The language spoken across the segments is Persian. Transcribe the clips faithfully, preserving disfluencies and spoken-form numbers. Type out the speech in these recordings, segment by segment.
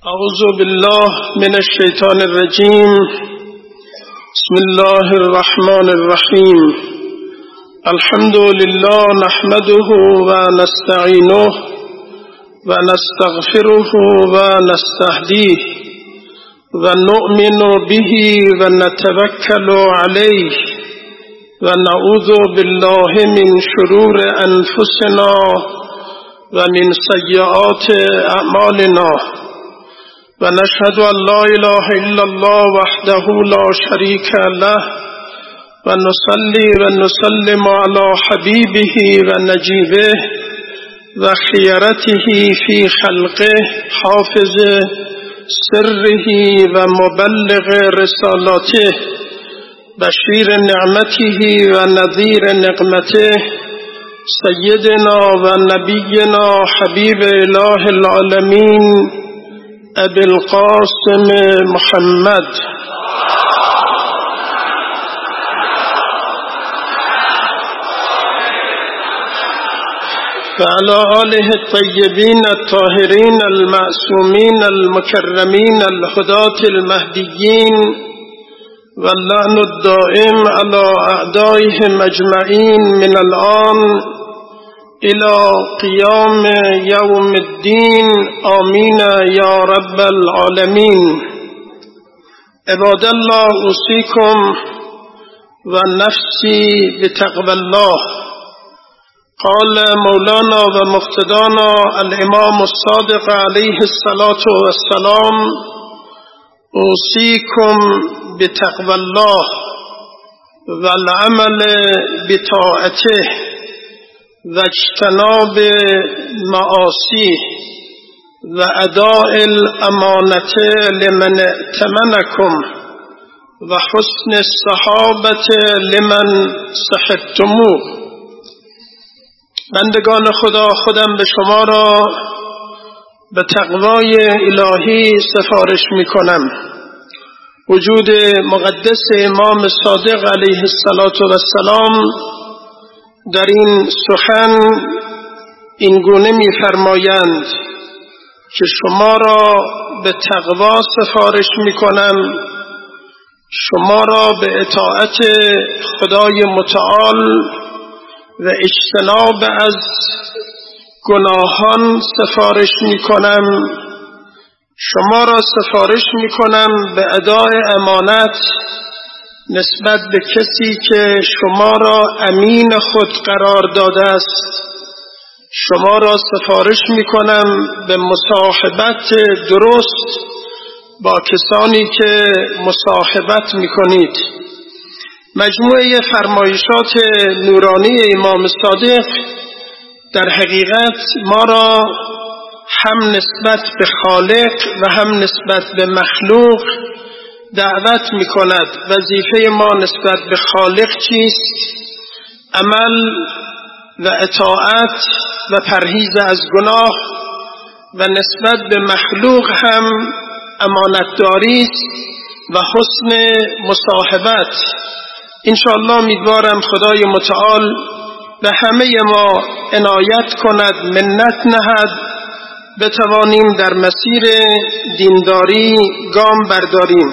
اعوذ بالله من الشیطان الرجیم. بسم الله الرحمن الرحیم. الحمد لله نحمده و نستعینه و نستغفره و نستهدیه و نؤمن به و نتوکل علیه و نعوذ بالله من شرور انفسنا و من سیئات اعمالنا و نشهد ان لا اله الا الله وحده لا شریک له و نصلی و نسلم علی حبیبه و نجیبه و خیرته فی خلقه حافظ سره و مبلغ رسالاته بشیر نعمته و نذیر نقمته سیدنا و نبینا حبیب اله العالمین ابی القاسم محمد و علی آله الطیبین الطاهرین المعصومین المکرمین الهداة المهدیین و اللعن الدائم علی اعدائهم اجمعین من الآن الى قیام یوم الدین آمین یا رب العالمین. عباد الله اوصیکم و نفسی بتقوی الله. قال مولانا و مقتدانا الامام الصادق علیه الصلاة والسلام اوصیکم بتقوی الله و العمل بطاعته و اجتناب معاصیه و اداء الامانت لمن ائتمنکم و حسن الصحابت لمن صحبتموه. بندگان خدا، خودم به شما را به تقوای الهی سفارش می کنم. وجود مقدس امام صادق علیه السلام در این سخن این گونه می فرمایند که شما را به تقوا سفارش می کنم، شما را به اطاعت خدای متعال و اجتناب از گناهان سفارش می کنم، شما را سفارش می کنم به ادای امانت نسبت به کسی که شما را امین خود قرار داده است. شما را سفارش می کنم به مصاحبت درست با کسانی که مصاحبت می کنید. مجموعه فرمایشات نورانی امام صادق در حقیقت ما را هم نسبت به خالق و هم نسبت به مخلوق دعوت می کند. وظیفه ما نسبت به خالق چیست؟ عمل و اطاعت و پرهیز از گناه، و نسبت به مخلوق هم امانتداری است و حسن مصاحبت. انشاءالله امیدوارم خدای متعال به همه ما عنایت کند، منت نهد، بتوانیم در مسیر دینداری گام برداریم.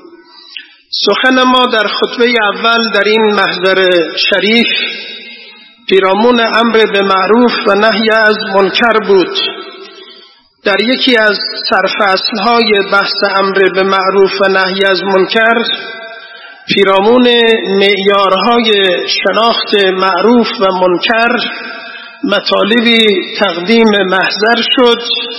سخن ما در خطبه اول در این محضر شریف پیرامون امر به معروف و نهی از منکر بود. در یکی از سرفصل‌های بحث امر به معروف و نهی از منکر پیرامون معیارهای شناخت معروف و منکر مطالبی تقدیم محضر شد.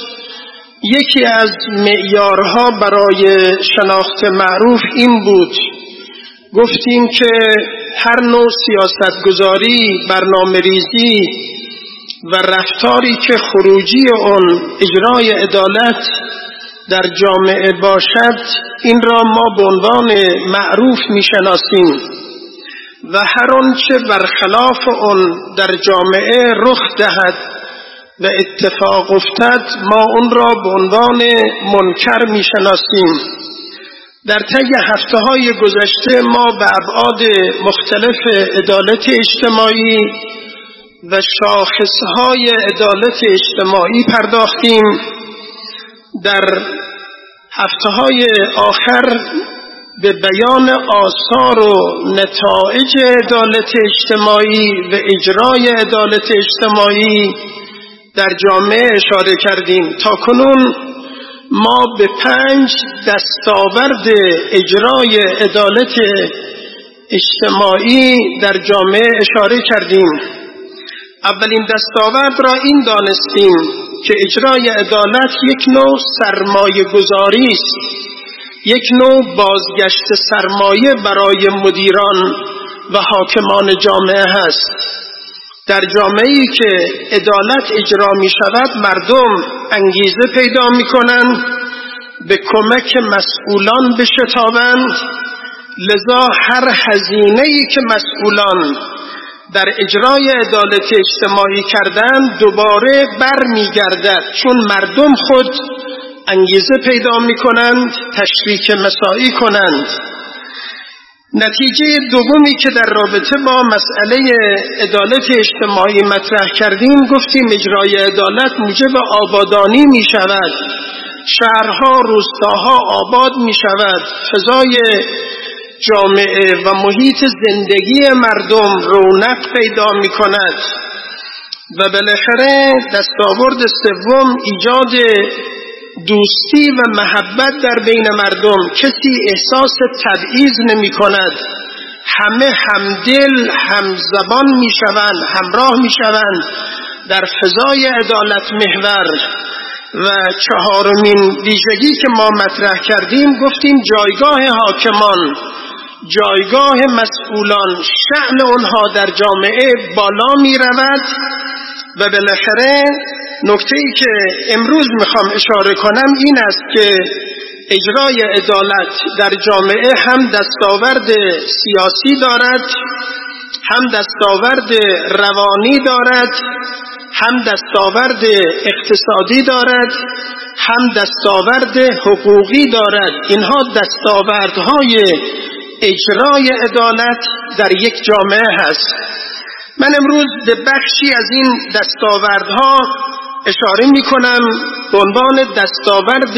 یکی از معیارها برای شناخت معروف این بود، گفتیم که هر نوع سیاستگذاری، برنامه ریزی و رفتاری که خروجی آن اجرای عدالت در جامعه باشد، این را ما به عنوان معروف میشناسیم و هر آنچه برخلاف آن در جامعه رخ دهد و اتفاق افتد ما اون را به عنوان منکر میشناسیم. در طی هفته‌های گذشته ما به ابعاد مختلف عدالت اجتماعی و شاخصهای عدالت اجتماعی پرداختیم. در هفته‌های آخر به بیان آثار و نتایج عدالت اجتماعی و اجرای عدالت اجتماعی در جامعه اشاره کردیم. تاکنون ما به پنج دستاورد اجرای عدالت اجتماعی در جامعه اشاره کردیم. اولین دستاورد را این دانستیم که اجرای عدالت یک نوع سرمایه گذاری است، یک نوع بازگشت سرمایه برای مدیران و حاکمان جامعه هست. در جامعه‌ای که عدالت اجرا می شود مردم انگیزه پیدا می کنند به کمک مسئولان بشتابند، لذا هر هزینه‌ای که مسئولان در اجرای عدالت اجتماعی کردند دوباره بر می گردد، چون مردم خود انگیزه پیدا می کنند تشریک مساعی کنند. نتیجه دومی که در رابطه با مسئله عدالت اجتماعی مطرح کردیم گفتیم اجرای عدالت موجب آبادانی می شود، شهرها روستاها آباد می شود، فضای جامعه و محیط زندگی مردم رونق پیدا می کند و بالاخره دستاورد سوم ایجاد دوستی و محبت در بین مردم. کسی احساس تبعیض نمی کند، همه همدل همزبان می شوند، همراه می شوند در فضای عدالت محور. و چهارمین ویژگی که ما مطرح کردیم گفتیم جایگاه حاکمان، جایگاه مسئولان، شأن اونها در جامعه بالا می رود. و بالاخره نکته‌ای که امروز میخوام اشاره کنم این است که اجرای عدالت در جامعه هم دستاورد سیاسی دارد، هم دستاورد روانی دارد، هم دستاورد اقتصادی دارد، هم دستاورد حقوقی دارد. اینها دستاوردهای اجرای عدالت در یک جامعه هست. من امروز به بخشی از این دستاوردها اشاره می کنم به عنوان دستاورد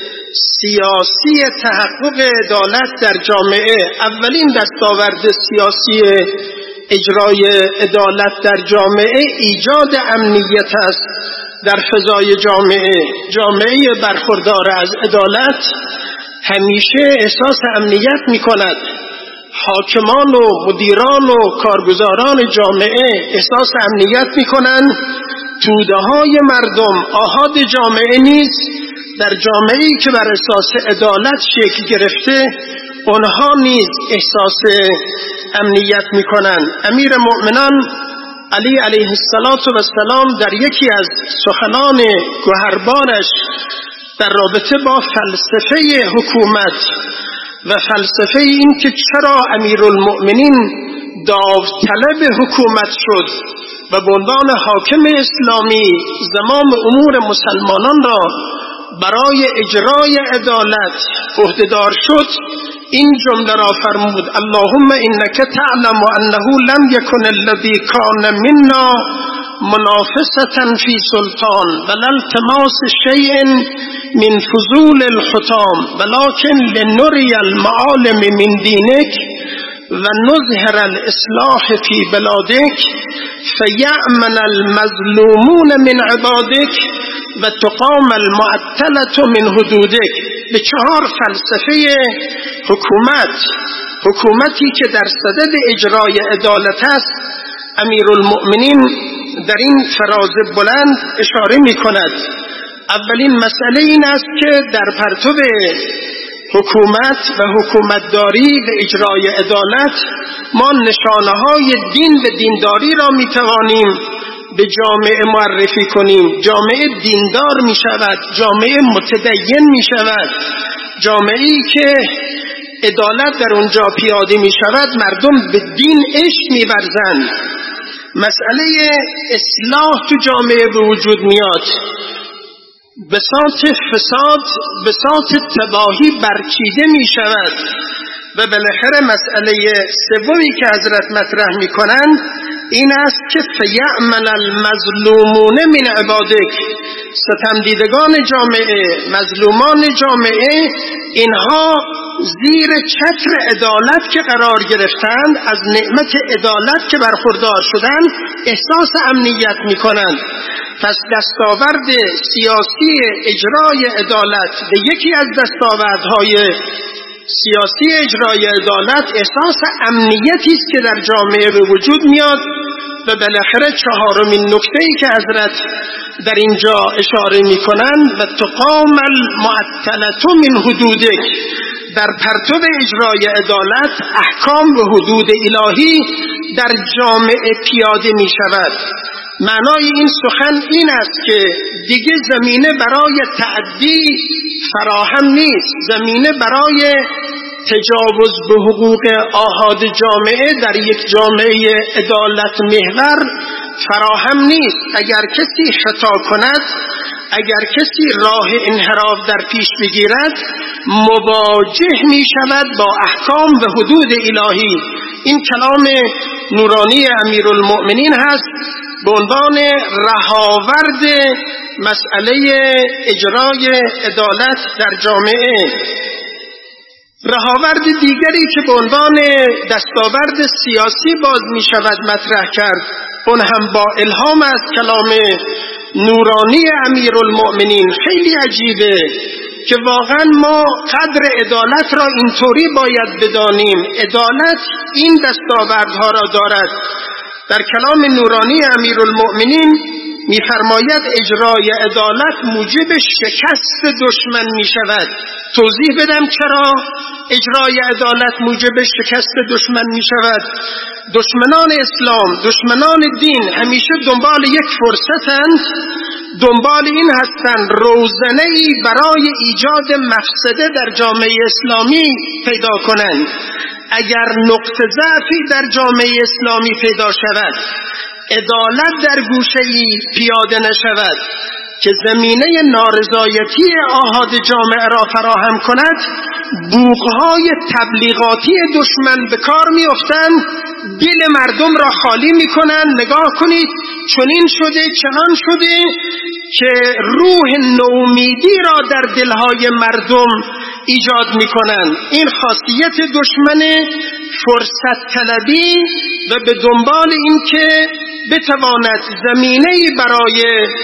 سیاسی تحقق عدالت در جامعه. اولین دستاورد سیاسی اجرای عدالت در جامعه ایجاد امنیت است در فضای جامعه. جامعه برخوردار از عدالت همیشه احساس امنیت می کند. حاکمان و مدیران و کارگزاران جامعه احساس امنیت می کنند. توده های مردم، آحاد جامعه نیز در جامعه‌ای که بر اساس عدالت شکل گرفته آنها نیز احساس امنیت می کنند. امیر مؤمنان علی علیه السلام در یکی از سخنان گوهربارش در رابطه با فلسفه حکومت و فلسفه این که چرا امیرالمؤمنین داوطلب حکومت شد و به عنوان حاکم اسلامی زمام امور مسلمانان را برای اجرای عدالت عهده‌دار شد، این جمله را فرمود: اللهم انک تعلم انه لم یکن الذی کان منا منافسة فی سلطان ولا التماس شیء من فضول الحطام ولكن لنری المعالم من دینک و نظهر الاصلاح فی بلادک فیأمن المظلومون من عبادک و تقام المعطلة من حدودک. به چهار فلسفه حکومت، حکومتی که در صدد اجرای عدالت است، امیرالمؤمنین در این فراز بلند اشاره می کند. اولین مسئله این است که در پرتو حکومت و حکومتداری و اجرای عدالت ما نشانه‌های دین و دینداری را می توانیم به جامعه معرفی کنیم. جامعه دیندار می شود، جامعه متدین می شود، جامعه‌ای که عدالت در اونجا پیاده می شود مردم به دین عشق می ورزند. مسئله اصلاح تو جامعه به وجود میاد، بساط فساد، بساط تباهی برچیده می شود. و بالاخره مسئله سومی که حضرت مطرح می کنند این است که فیعمل المظلومون من عبادک، ستم دیدگان جامعه، مظلومان جامعه، اینها زیر چتر عدالت که قرار گرفتند، از نعمت عدالت که برخوردار شدند احساس امنیت میکنند. پس دستاورد سیاسی اجرای عدالت به یکی از دستاوردهای سیاسی اجرای عدالت احساس امنیتی است که در جامعه به وجود میاد. و بالاخره چهارمین نکته‌ای که حضرت در اینجا اشاره میکنند و تقام المعطلة من حدودک، در پرتو اجرای عدالت احکام و حدود الهی در جامعه پیاده می شود. معنای این سخن این است که دیگه زمینه برای تعدی فراهم نیست، زمینه برای تجاوز به حقوق آحاد جامعه در یک جامعه عدالت محور فراهم نیست. اگر کسی خطا کند، اگر کسی راه انحراف در پیش بگیرد، مواجه می شود با احکام و حدود الهی. این کلام نورانی امیرالمؤمنین هست به عنوان رهاورد مسئله اجرای عدالت در جامعه. رهاورد دیگری که به عنوان دستاورد سیاسی باز می شود مطرح کرد، اون هم با الهام از کلام نورانی امیرالمؤمنین. خیلی عجیبه که واقعا ما قدر عدالت را اینطوری باید بدانیم. عدالت این دستاوردها را دارد. در کلام نورانی امیرالمؤمنین می‌فرماید اجرای عدالت موجب شکست دشمن می‌شود. توضیح بدم چرا اجرای عدالت موجب شکست دشمن می‌شود. دشمنان اسلام، دشمنان دین همیشه دنبال یک فرصتند، دنبال این هستند روزنه‌ای برای ایجاد مفسده در جامعه اسلامی پیدا کنند. اگر نقطه ضعفی در جامعه اسلامی پیدا شود، عدالت در گوشه‌ای پیاده نشود که زمینه نارضایتی آحاد جامعه را فراهم کند، بوقهای تبلیغاتی دشمن به کار می‌افتند، دل مردم را خالی می‌کنند. نگاه کنید چنین شده چنان شده که روح نومیدی را در دلهای مردم ایجاد می‌کنند. این خاصیت دشمن فرصت طلبی و به دنبال این که بتواند زمینه‌ای برای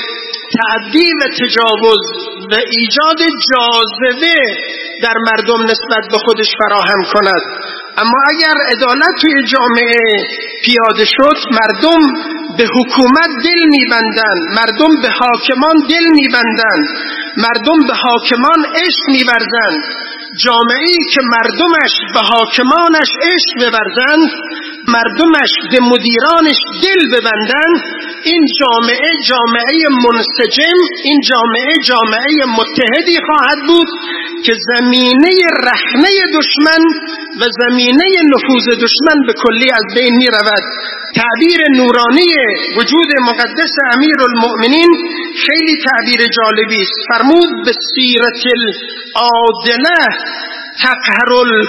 تعدی و تجاوز و ایجاد جاذبه در مردم نسبت به خودش فراهم کند. اما اگر عدالت توی جامعه پیاده شد، مردم به حکومت دل می‌بندند، مردم به حاکمان دل می‌بندند، مردم به حاکمان عشق می‌ورزند. جامعه‌ای که مردمش به حاکمانش عشق بورزند، مردمش به مدیرانش دل ببندند، این جامعه جامعه منسجم، این جامعه جامعه متحدی خواهد بود که زمینه رخنه دشمن و زمینه نفوذ دشمن به کلی از بین می رود. تعبیر نورانی وجود مقدس امیرالمؤمنین خیلی تعبیر جالبی است. فرمود به سیرت العادله تقهر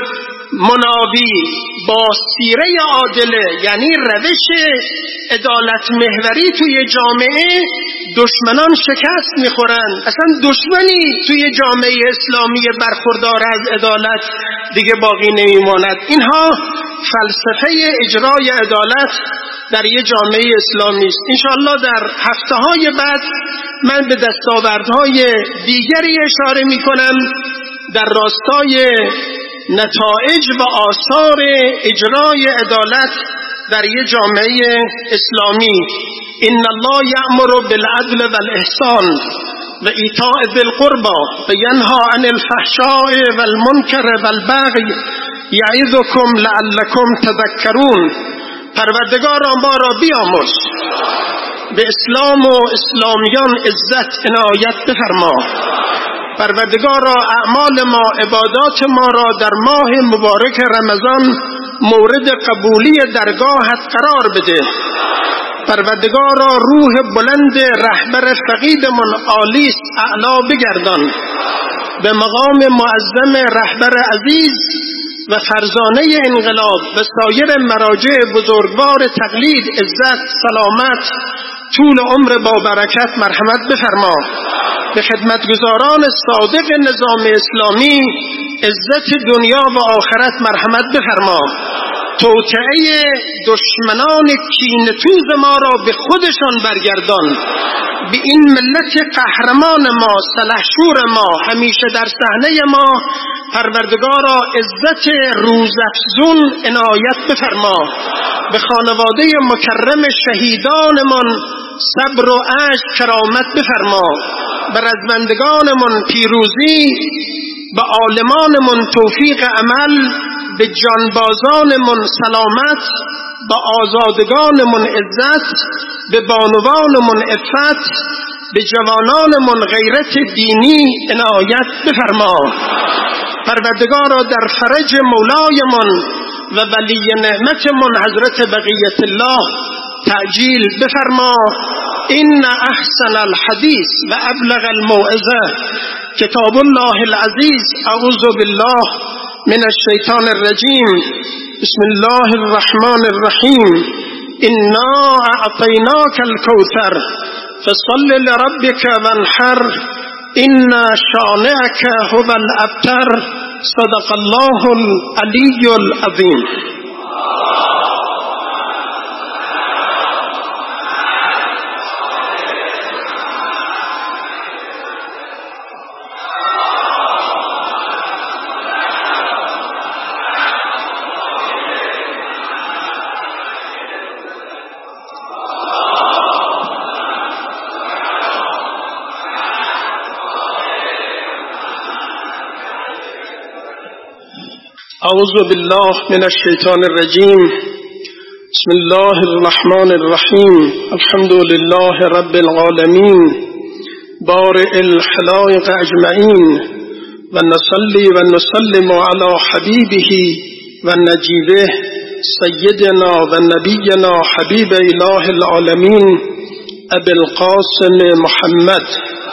المنابی، با سیره عادله یعنی روش عدالت محوری توی جامعه دشمنان شکست میخورند. اصلا دشمنی توی جامعه اسلامی برخوردار از عدالت دیگه باقی نمیماند. اینها فلسفه اجرای عدالت در یه جامعه اسلامی است. انشاءالله در هفته های بعد من به دستاوردهای دیگری اشاره میکنم در راستای نتایج و آثار اجرای عدالت در یک جامعه اسلامی. ان الله یأمر بالعدل والاحسان و ایتاء ذی القربى و ینهی عن الفحشاء والمنکر والبغی یعظکم لعلکم تذکرون. پروردگارا ما را بیامرز، به اسلام و اسلامیان عزت عنایت بفرما. پروردگارا اعمال ما، عبادات ما را در ماه مبارک رمضان مورد قبولی درگاهت قرار بده. پروردگارا روح بلند رهبر فقیدمون عالی اعلا بگردان، به مقام معظم رهبر عزیز و فرزانه انقلاب و سایر مراجع بزرگوار تقلید عزت، سلامت، طول عمر با برکت مرحمت بفرما. به خدمتگزاران صادق نظام اسلامی عزت دنیا و آخرت مرحمت بفرما. توطئه دشمنان کینه‌توز ما را به خودشان برگردان. به این ملت قهرمان ما، سلحشور ما، همیشه در صحنه ما پروردگارا عزت روزافزون عنایت بفرما. به خانواده مکرم شهیدانمان صبر و عشق کرامت بفرما. به رزمندگانمان پیروزی، به عالمانمان توفیق عمل، به جانبازانمان سلامت، به آزادگانمان عزت، به بانوانمان عفت، به جوانانمان غیرت دینی عنایت بفرما. پروردگارا در فرج مولایمان و ولی نعمتمان حضرت بقیت الله تعجیل بفرما. این احسن الحدیث و ابلغ الموعظه کتاب الله العزیز. اعوذ بالله من الشیطان الرجیم. بسم الله الرحمن الرحیم. انا اعطیناک الکوثر فصل لربک وانحر ان شانئک هو الابتر. صدق الله العلی العظیم. اعوذ بالله من الشیطان الرجیم. بسم الله الرحمن الرحیم. الحمد لله رب العالمین بارئ الخلائق اجمعین و نصلی و نسلم علی حبیبه و نجیبه سیدنا و نبینا حبیب اله العالمین ابی القاسم محمد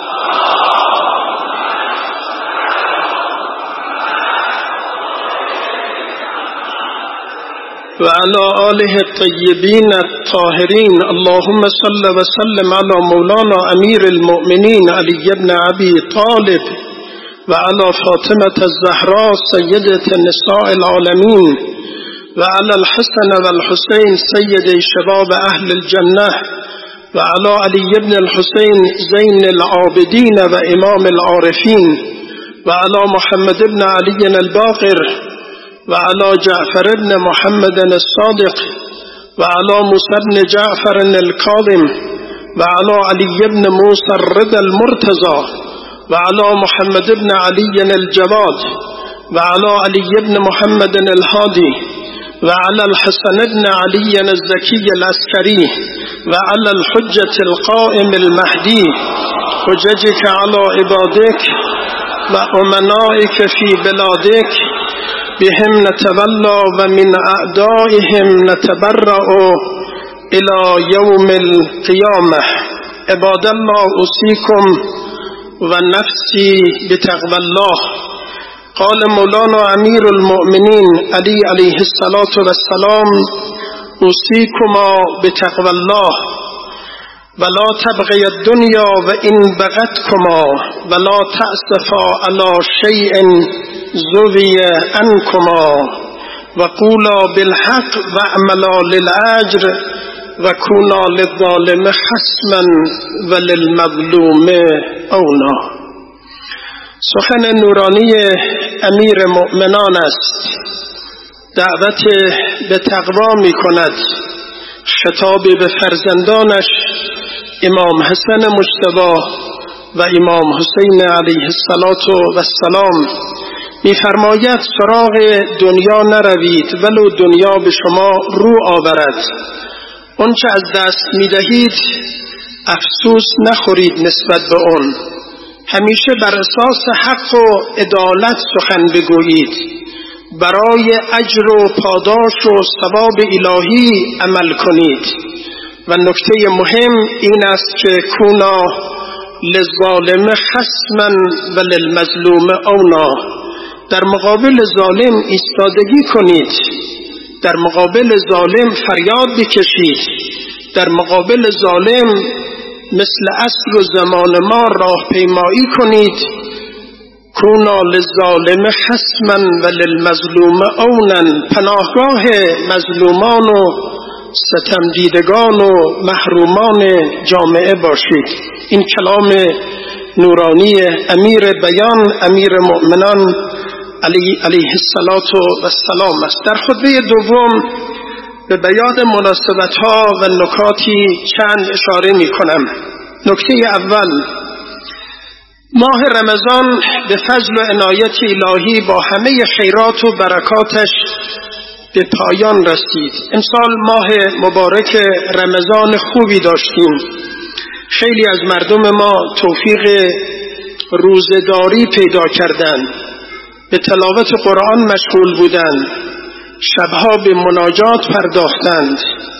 و علی آله الطیبین الطاهرین. اللهم صل و سلم علی مولانا امیر المؤمنین علی بن ابی طالب و علی فاطمة الزهراء سیدة نساء العالمین و علی الحسن و الحسین سید شباب اهل الجنه و علی علی بن الحسین زین العابدین و امام العارفین و علی محمد بن علی الباقر و علی جعفر بن محمد الصادق و علی موسی بن جعفر الكاظم و علی علی بن موسی الرضا المرتضى و علی محمد بن علی الجواد و علی علی بن محمد الهادی و علی الحسن بن علی الزکی العسکری و علی الحجة القائم المهدی حججك علی عبادك و امنائك فی بلادك بهم نتولى و من اعدائهم نتبرأ الى یوم القیامه. عباد الله اوصیکم و نفسی بتقوى الله. قال مولانا امیر المؤمنین علی علیه الصلاة والسلام اوصیکما بتقوى الله ولا تبغي الدنيا وإن بغتكما ولا تأسفا على شيء زوي عنكما وقولا بالحق واعملا للأجر وكونا للظالم خصما وللمظلوم اونا. سخن نورانی امیر مؤمنان است. دعوت به تقوا می کند. خطاب به فرزندانش امام حسن مجتبی و امام حسین علیه السلام می فرماید سراغ دنیا نروید ولو دنیا به شما رو آورد. اون چه از دست می دهید افسوس نخورید نسبت به اون. همیشه بر اساس حق و عدالت سخن بگویید. برای اجر و پاداش و ثواب الهی عمل کنید. و نکته مهم این است که کونا للظالم خصما و للمظلوم اونا. در مقابل ظالم ایستادگی کنید، در مقابل ظالم فریاد بکشید، در مقابل ظالم مثل عصر و زمان ما راهپیمایی کنید. کونا للظالم خصما و للمظلوم عونا، پناهگاه مظلومان و ستم دیدگان و محرومان جامعه باشید. این کلام نورانی امیر بیان امیر مؤمنان علی علیه السلام است. در خطبه دوم به بیان مناسبت‌ها و نکاتی چند اشاره می‌کنم. نکته اول، ماه رمضان به فضل و عنایت الهی با همه خیرات و برکاتش به پایان رسید. امسال ماه مبارک رمضان خوبی داشتیم. خیلی از مردم ما توفیق روزداری پیدا کردند، به تلاوت قرآن مشغول بودند، شبها به مناجات پرداختند.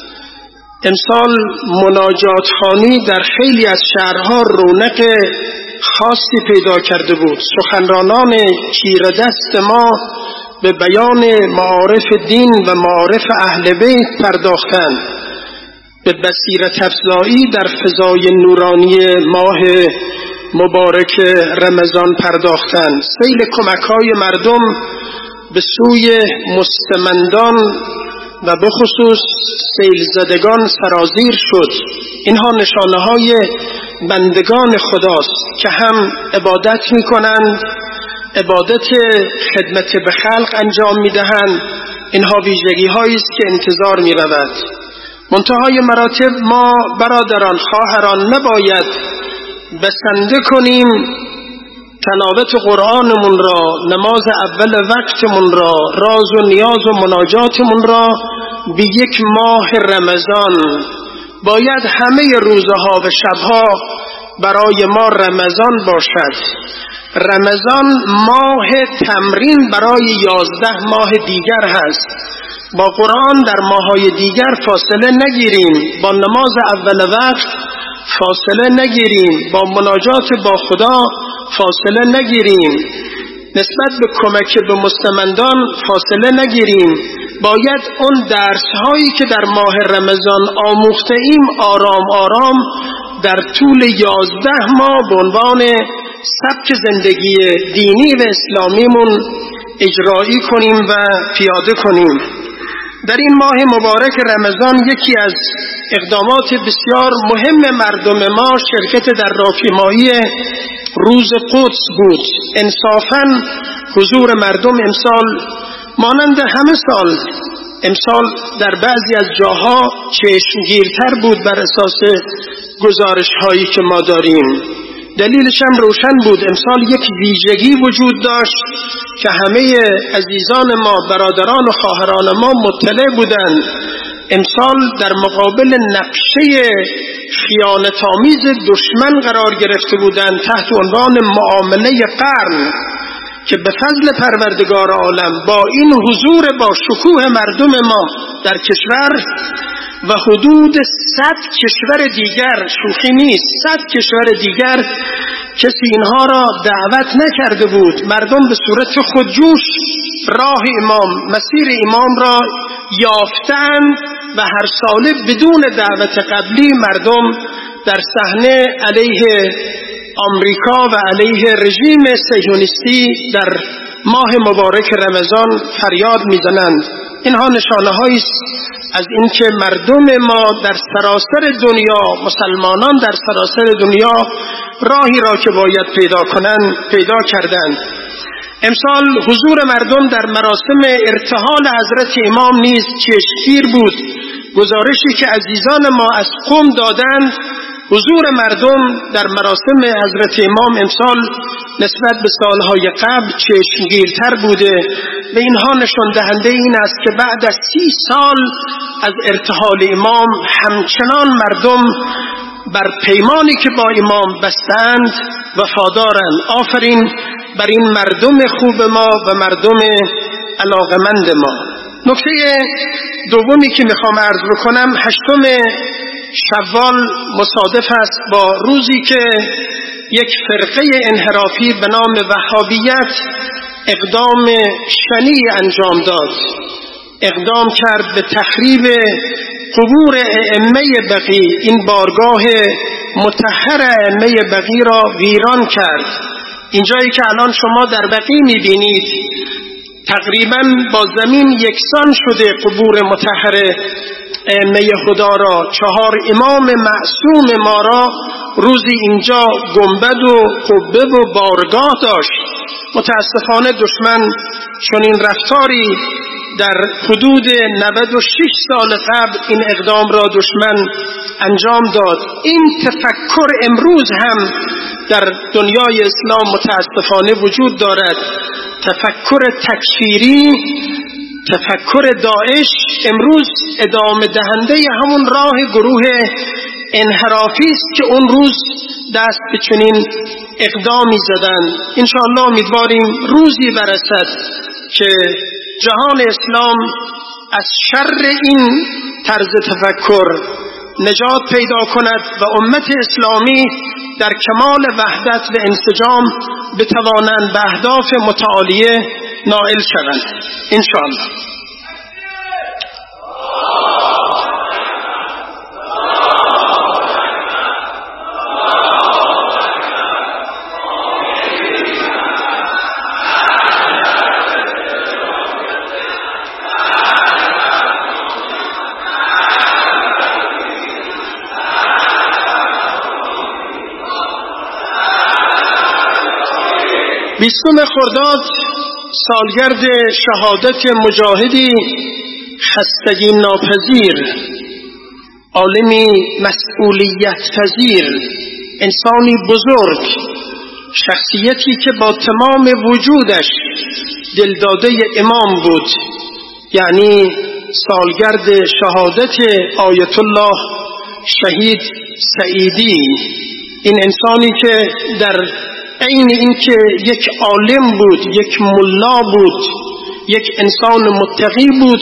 امسال مناجات خوانی در خیلی از شهرها رونق خاصی پیدا کرده بود. سخنرانان چیره دست ما به بیان معارف دین و معارف اهل بیت پرداختند، به بصیرت افزایی در فضای نورانی ماه مبارک رمضان پرداختند. سیل کمک‌های مردم به سوی مستمندان و به خصوص سیل زدگان سرازیر شد. اینها نشانه‌های بندگان خداست که هم عبادت می‌کنند، عبادت خدمت به خلق انجام می‌دهند. اینها ویژگی‌هایی است که انتظار می‌رود. منتهای مراتب ما برادران خواهران نباید بسنده کنیم تلاوت قرآنمون را، نماز اول وقتمون را، راز و نیاز و مناجاتمون را به یک ماه رمضان. باید همه روزها و شبها برای ما رمضان باشد. رمضان ماه تمرین برای یازده ماه دیگر هست. با قرآن در ماه‌های دیگر فاصله نگیریم، با نماز اول وقت فاصله نگیریم، با مناجات با خدا فاصله نگیریم، نسبت به کمک به مستمندان فاصله نگیریم. باید اون درس هایی که در ماه رمضان آموخته ایم آرام آرام در طول یازده ماه به عنوان سبک زندگی دینی و اسلامیمون اجرایی کنیم و پیاده کنیم. در این ماه مبارک رمضان یکی از اقدامات بسیار مهم مردم ما شرکت در راهپیمایی روز قدس بود. انصافاً حضور مردم امسال مانند همه سال امسال در بعضی از جاها چشمگیرتر بود بر اساس گزارش هایی که ما داریم. دلیلش هم روشن بود. امسال یک ویژگی وجود داشت که همه عزیزان ما، برادران و خواهران ما مطلع بودند. امسال در مقابل نقشه خیانت‌آمیز دشمن قرار گرفته بودند تحت عنوان معامله قرن که به فضل پروردگار عالم با این حضور با شکوه مردم ما در کشور و حدود صد کشور دیگر، شوخی نیست، صد کشور دیگر کسی اینها را دعوت نکرده بود. مردم به صورت خودجوش راه امام، مسیر امام را یافتند و هر ساله بدون دعوت قبلی مردم در صحنه علیه آمریکا و علیه رژیم صهیونیستی در ماه مبارک رمضان فریاد میزنند. اینها نشانه هایی است از اینکه مردم ما در سراسر دنیا، مسلمانان در سراسر دنیا راهی را که باید پیدا کنند پیدا کردند. امسال حضور مردم در مراسم ارتحال حضرت امام نیز چشمگیر بود. گزارشی که عزیزان ما از قم دادند، حضور مردم در مراسم حضرت امام امسال نسبت به سالهای قبل چشمگیرتر بوده و اینها نشان دهنده این است که بعد از سی سال از ارتحال امام همچنان مردم بر پیمانی که با امام بستند وفادارند. آفرین بر این مردم خوب ما و مردم علاقمند ما. نکته دومی که میخوام عرض بکنم، هشتم شوال مصادف است با روزی که یک فرقه انحرافی به نام وهابیت اقدام شنیع انجام داد. اقدام کرد به تخریب قبور ائمه بقیع. این بارگاه مطهر ائمه بقیع را ویران کرد. اینجایی که الان شما در بقیع میبینید تقریبا با زمین یکسان شده قبور مطهر ائمه خدا را. چهار امام معصوم ما را روزی اینجا گنبد و قبه و بارگاه داشت. متاسفانه دشمن چنین رفتاری در حدود نود و شش سال قبل این اقدام را دشمن انجام داد. این تفکر امروز هم در دنیای اسلام متاسفانه وجود دارد. تفکر تکفیری، تفکر داعش امروز ادامه دهنده همون راه گروه انحرافی است که اون روز دست به چنین اقدامی زدند. انشاءالله امیدواریم روزی برسد که جهان اسلام از شر این طرز تفکر نجات پیدا کند و امت اسلامی در کمال وحدت و انسجام بتوانند به اهداف متعالیه نائل شوند انشاءالله. بیستم خرداد سالگرد شهادت مجاهدی خستگی ناپذیر، عالمی مسئولیت پذیر، انسانی بزرگ، شخصیتی که با تمام وجودش دلداده امام بود، یعنی سالگرد شهادت آیت الله شهید سعیدی. این انسانی که در عین اینکه یک عالم بود، یک ملا بود، یک انسان متقی بود،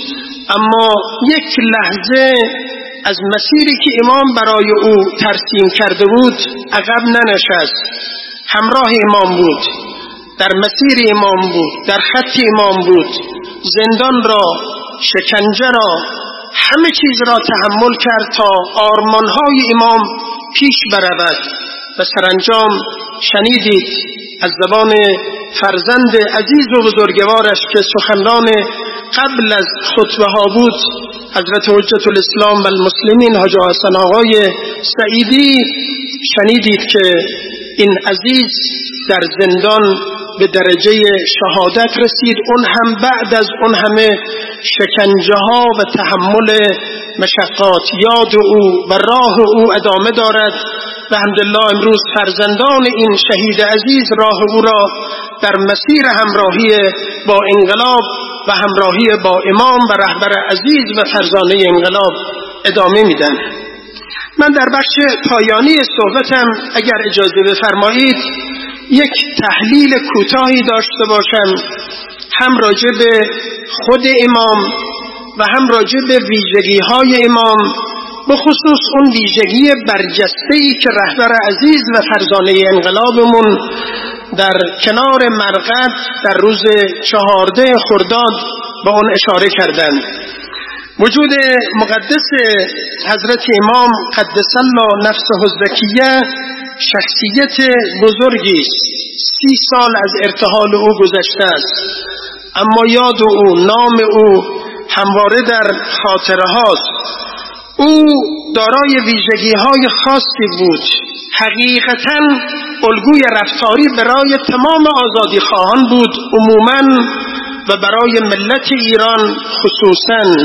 اما یک لحظه از مسیری که امام برای او ترسیم کرده بود عقب ننشست. همراه امام بود، در مسیر امام بود، در خط امام بود، زندان را، شکنجه را، همه چیز را تحمل کرد تا آرمانهای امام پیش برود و سرانجام شنیدید از زبان فرزند عزیز و بزرگوارش که سخنران قبل از خطبه ها بود، حضرت حجت الاسلام و المسلمین حاج حسن آقای سعیدی، شنیدید که این عزیز در زندان به درجه شهادت رسید. اون هم بعد از اون همه شکنجه ها و تحمل مشقات. یاد او و راه او ادامه دارد و الحمدلله امروز فرزندان این شهید عزیز راه او را در مسیر همراهی با انقلاب و همراهی با امام و رهبر عزیز و فرزانه انقلاب ادامه میدن. من در بخش پایانی صحبتم اگر اجازه بفرمایید یک تحلیل کوتاهی داشته باشم، هم راجع به خود امام و هم راجع به ویژگی‌های امام، به خصوص اون ویژگی برجسته‌ای که رهبر عزیز و فرزانه انقلابمون در کنار مرقد در روز چهارده خرداد با اون اشاره کردند. وجود مقدس حضرت امام قدس الله نفسه الزکیه شخصیت بزرگی است. سی سال از ارتحال او گذشته است، اما یاد او، نام او همواره در خاطره هاست. او دارای ویژگی های خاصی بود، حقیقتاً الگوی رفتاری برای تمام آزادی خواهان بود عموماً و برای ملت ایران خصوصاً.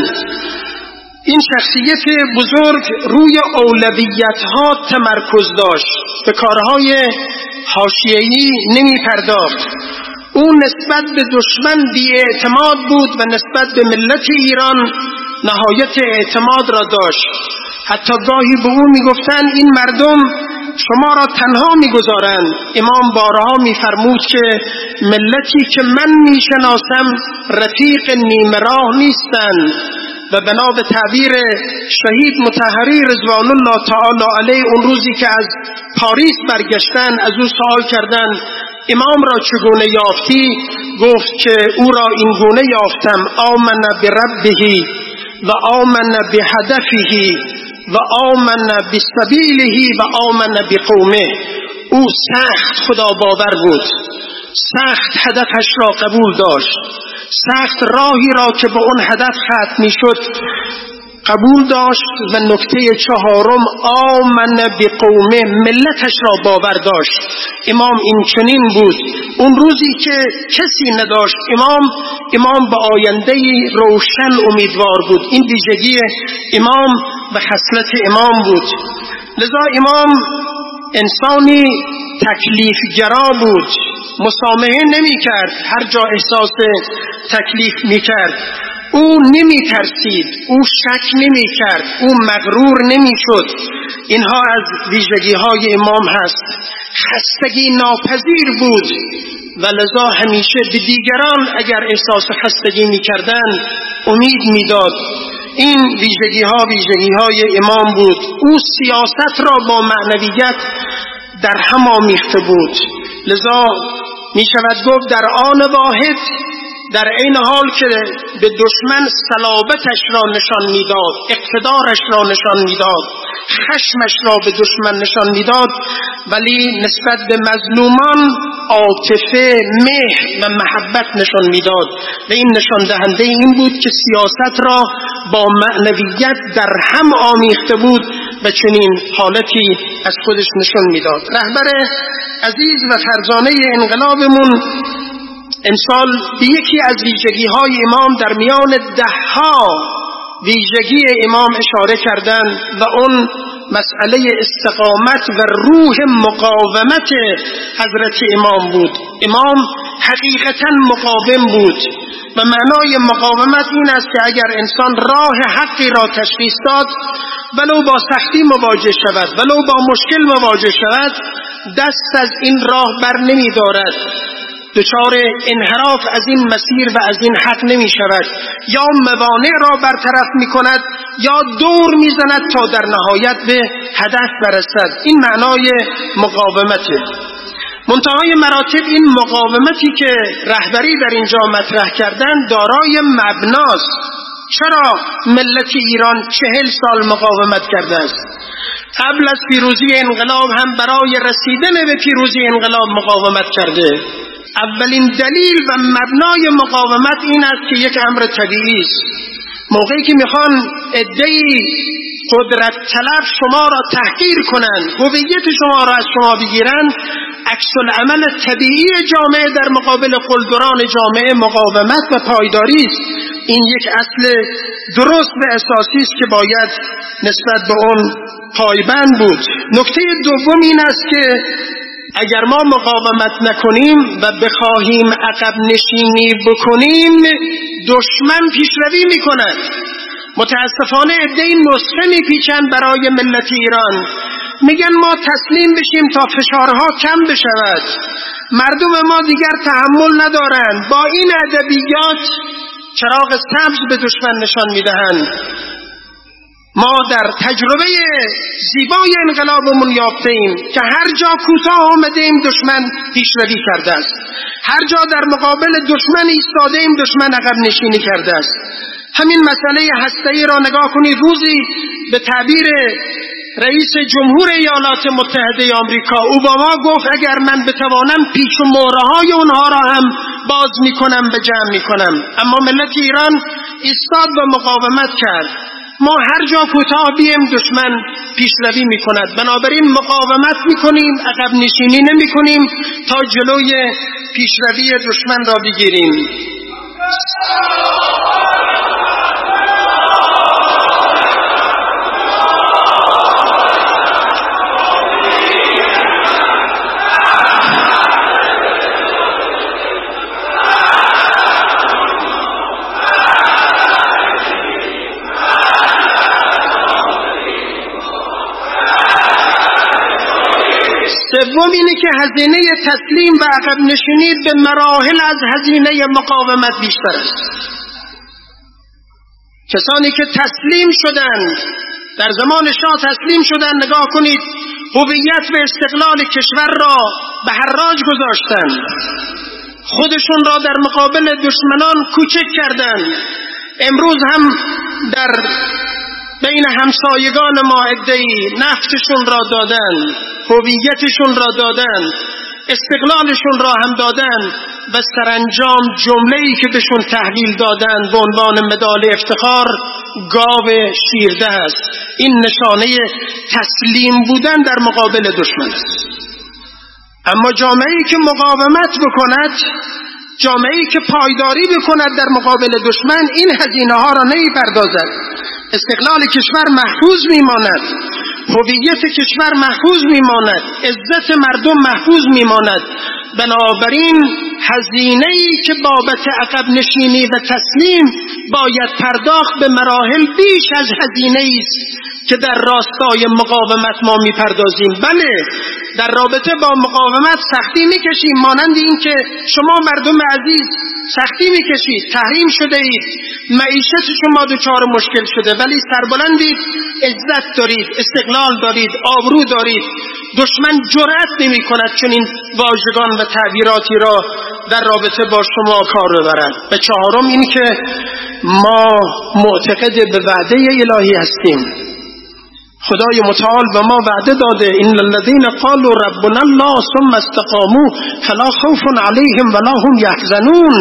این شخصیت بزرگ روی اولویت ها تمرکز داشت، به کارهای حاشیه‌ای نمی پرداخت. او نسبت به دشمن بی اعتماد بود و نسبت به ملت ایران نهایت اعتماد را داشت. حتی گاهی به او میگفتند این مردم شما را تنها میگذارند. امام بارها میفرمود که ملتی که من میشناسم رفیق نیمه راه نیستند و بنا به تعبیر شهید مطهری رضوان الله تعالی علیه اون روزی که از پاریس برگشتن از او سوال کردند امام را چگونه یافتی؟ گفت که او را این گونه یافتم: آمن بربه و آمن بهدفه و آمن بسبیله و آمن بقومه. او سخت خدا باور بود، سخت هدفش را قبول داشت، سخت راهی را که به اون هدف ختم می شد قبول داشت. و نکته چهارم: آمن بقومه، ملتش را باور داشت. امام این چنین بود. اون روزی که کسی نداشت، امام امام به آینده روشن امیدوار بود. این ویژگی امام و خصلت امام بود. لذا امام انسانی تکلیف گرا بود، مسامحه نمی کرد. هر جا احساس تکلیف می کرد او نمی ترسید، او شک نمی کرد، او مغرور نمی شد. اینها از ویژگی های امام هست. خستگی ناپذیر بود و لذا همیشه به دیگران اگر احساس خستگی می کردن امید می داد. این ویژگی ها ویژگی های امام بود. او سیاست را با معنویت در هم آمیخته بود. لذا می شود گفت در آن واحد در این حال که به دشمن صلابتش را نشان میداد، اقتدارش را نشان میداد، خشمش را به دشمن نشان میداد، ولی نسبت به مظلومان عاطفه، مهر و محبت نشان میداد. و این نشان دهنده این بود که سیاست را با معنویت در هم آمیخته بود و چنین حالتی از خودش نشان میداد. رهبر عزیز و فرزانه انقلابمون امسال به یکی از ویژگی های امام در میان ده ها ویژگی امام اشاره کردن و اون مسئله استقامت و روح مقاومت حضرت امام بود. امام حقیقتا مقاوم بود و معنای مقاومت این است که اگر انسان راه حقی را تشخیص داد ولو با سختی مواجه شود، ولو با مشکل مواجه شود، دست از این راه بر نمی دارد، دچار انحراف از این مسیر و از این حق نمی شود، یا موانع را برطرف می کند یا دور می زند تا در نهایت به هدف برسد. این معنای مقاومته. منتهای مراتب این مقاومتی که رهبری در اینجا مطرح کردن دارای مبناست. چرا ملت ایران چهل سال مقاومت کرده است؟ قبل از پیروزی انقلاب هم برای رسیدن به پیروزی انقلاب مقاومت کرده. اولین دلیل و مبنای مقاومت این است که یک امر طبیعی است. موقعی که میخوان عده‌ای قدرت طلب شما را تحقیر کنند، هویت شما را از شما بگیرن، عکس العمل طبیعی جامعه در مقابل قلدران جامعه مقاومت و پایداری است. این یک اصل درست و اساسی است که باید نسبت به اون پایبند بود. نکته دوم این است که اگر ما مقاومت نکنیم و بخواهیم عقب نشینی بکنیم، دشمن پیشروی میکند. متاسفانه عده‌ای نسخه میپیچند برای ملت ایران، میگن ما تسلیم بشیم تا فشارها کم بشود، مردم ما دیگر تحمل ندارند. با این ادبیات چراغ سبز به دشمن نشان میدهند. ما در تجربه زیبای انقلابمون یافتیم که هر جا کوتاه آمدیم دشمن پیشروی کرده است، هر جا در مقابل دشمن ایستادیم دشمن عقب نشینی کرده است. همین مسئله هسته‌ای را نگاه کنید. روزی به تعبیر رئیس جمهور ایالات متحده آمریکا اوباما گفت اگر من بتوانم پیچ و مهره‌های اونها را هم باز میکنم به جمع میکنم. اما ملت ایران ایستاد و مقاومت کرد. ما هر جا کوتاه بیم دشمن پیشروی میکند، بنابراین مقاومت میکنیم، عقب نشینی نمیکنیم تا جلوی پیشروی دشمن را بگیریم. سوم اینه که هزینه تسلیم و عقب نشینی به مراحل از هزینه مقاومت بیشتر است. کسانی که تسلیم شدند، در زمان شاه تسلیم شدند، نگاه کنید هویت و استقلال کشور را به حراج گذاشتند، خودشون را در مقابل دشمنان کوچک کردند. امروز هم در بین همسایگان ما عده‌ای نفتشون را دادند، هویتشون را دادند، استقلالشون را هم دادند و سرانجام جمله‌ای که بهشون تحویل دادند به عنوان مدال افتخار گاو شیرده است. این نشانه تسلیم بودن در مقابل دشمن است. اما جامعه‌ای که مقاومت بکند، جامعه‌ای که پایداری بکند در مقابل دشمن، این هزینه ها را نمی‌پردازد. استقلال کشور محفوظ میماند، هویت کشور محفوظ میماند، عزت مردم محفوظ میماند. بنابراین هزینه‌ای که بابت عقب نشینی و تسلیم باید پرداخت به مراحل بیش از هزینه‌ای است که در راستای مقاومت ما میپردازیم. بله، در رابطه با مقاومت سختی میکشیم، مانند این که شما مردم عزیز سختی میکشید، تحریم شده اید، معیشت شما دچار مشکل شده، ولی سربلندید، عزت دارید، استقلال دارید، آبرو دارید. دشمن جرأت نمی کند چنین واژگان و تعبیراتی را در رابطه با شما کار ببرد. و چهارم این که ما معتقد به وعده الهی هستیم. خدای متعال به ما وعده داده ان الذين قالوا ربنا الله ثم استقاموا فلا خوف عليهم ولا هم يحزنون.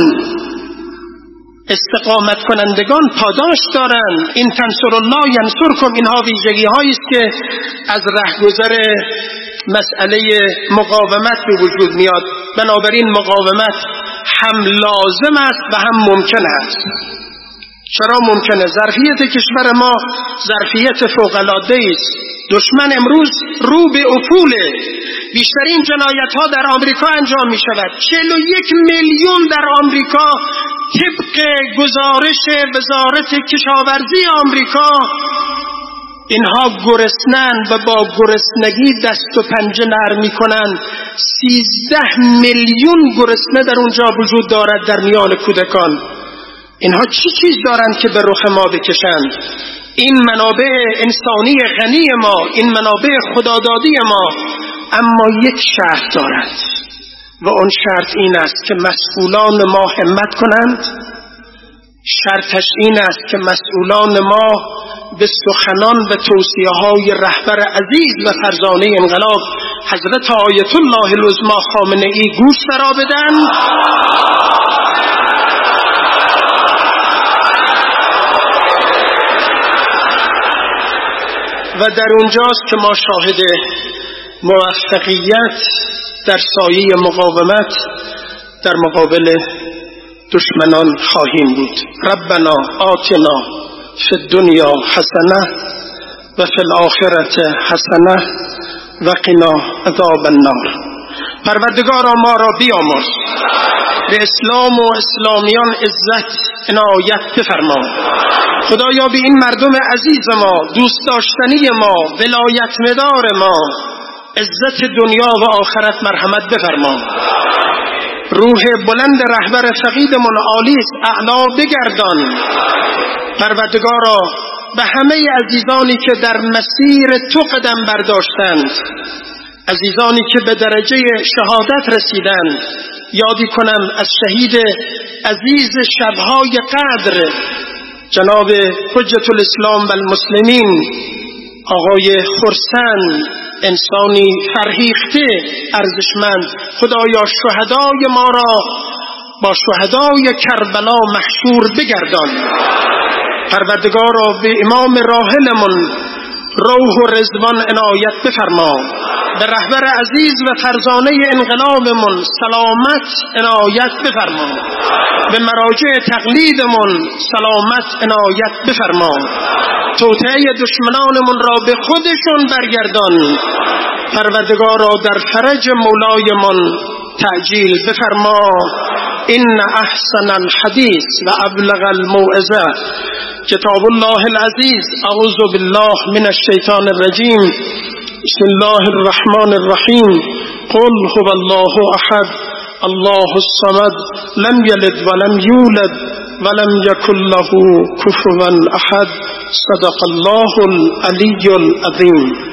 استقامت کنندگان پاداش دارند. این تنصر الله ینصرکم، اینها ویژگی هایی است که از رهگذر مسئله مقاومت به وجود میاد. بنابراین مقاومت هم لازم است و هم ممکن است. چرا ممکنه؟ ظرفیت کشور ما ظرفیت فوق‌العاده است. دشمن امروز رو به افوله. بیشترین جنایت ها در آمریکا انجام می شود. چهل و یک میلیون در آمریکا طبق گزارش وزارت کشاورزی آمریکا اینها گرسنن و با گرسنگی دست و پنجه نرم میکنن. سیزده میلیون گرسنه در اونجا وجود دارد در میان کودکان. اینها چی چیز دارند که به رخ ما بکشند؟ این منابع انسانی غنی ما، این منابع خدادادی ما، اما یک شرط دارد و اون شرط این است که مسئولان ما همت کنند. شرطش این است که مسئولان ما به سخنان و توصیه های رهبر عزیز و فرزانه انقلاب حضرت آیت الله العظمی خامنه ای گوش فرا بدن و در اونجاست که ما شاهد موفقیت در سایه مقاومت در مقابل دشمنان خواهیم بود. ربنا آتنا فی الدنیا حسنه و فی الآخرة حسنه و قنا عذاب النار. پروردگارا ما را بیامرز، به اسلام و اسلامیان عزت عنایت بفرما. خدایا به این مردم عزیز ما، دوست داشتنی ما، ولایت مدار ما، عزت دنیا و آخرت مرحمت بفرما. روح بلند رهبر فقیدمون عالی است، اعلا بگردان. پروردگارا به همه عزیزانی که در مسیر تو قدم برداشتند، عزیزانی که به درجه شهادت رسیدند، یادی کنم از شهید عزیز شبهای قدر جناب حجت الاسلام و المسلمین آقای خرسند، انسانی فرهیخته ارزشمند. خدایا شهدای ما را با شهدای کربلا محشور بگردان. پروردگارا به امام راحلمون روح و رضوان عنایت بفرما. به رهبر عزیز و فرزانه انقلابمون سلامت عنایت بفرما. به مراجع تقلیدمون سلامت عنایت بفرما. توطئه دشمنانمون را به خودشون برگردان. پروردگارا در فرج مولایمون تعجیل بفرما. ان احسن الحدیث و ابلغ الموعظه کتاب الله العزیز. اعوذ بالله من الشیطان الرجیم. بسم الله الرحمن الرحیم. قل هو الله احد الله الصمد لم یلد ولم یولد ولم یکن له کفوا احد. صدق الله العلی العظیم.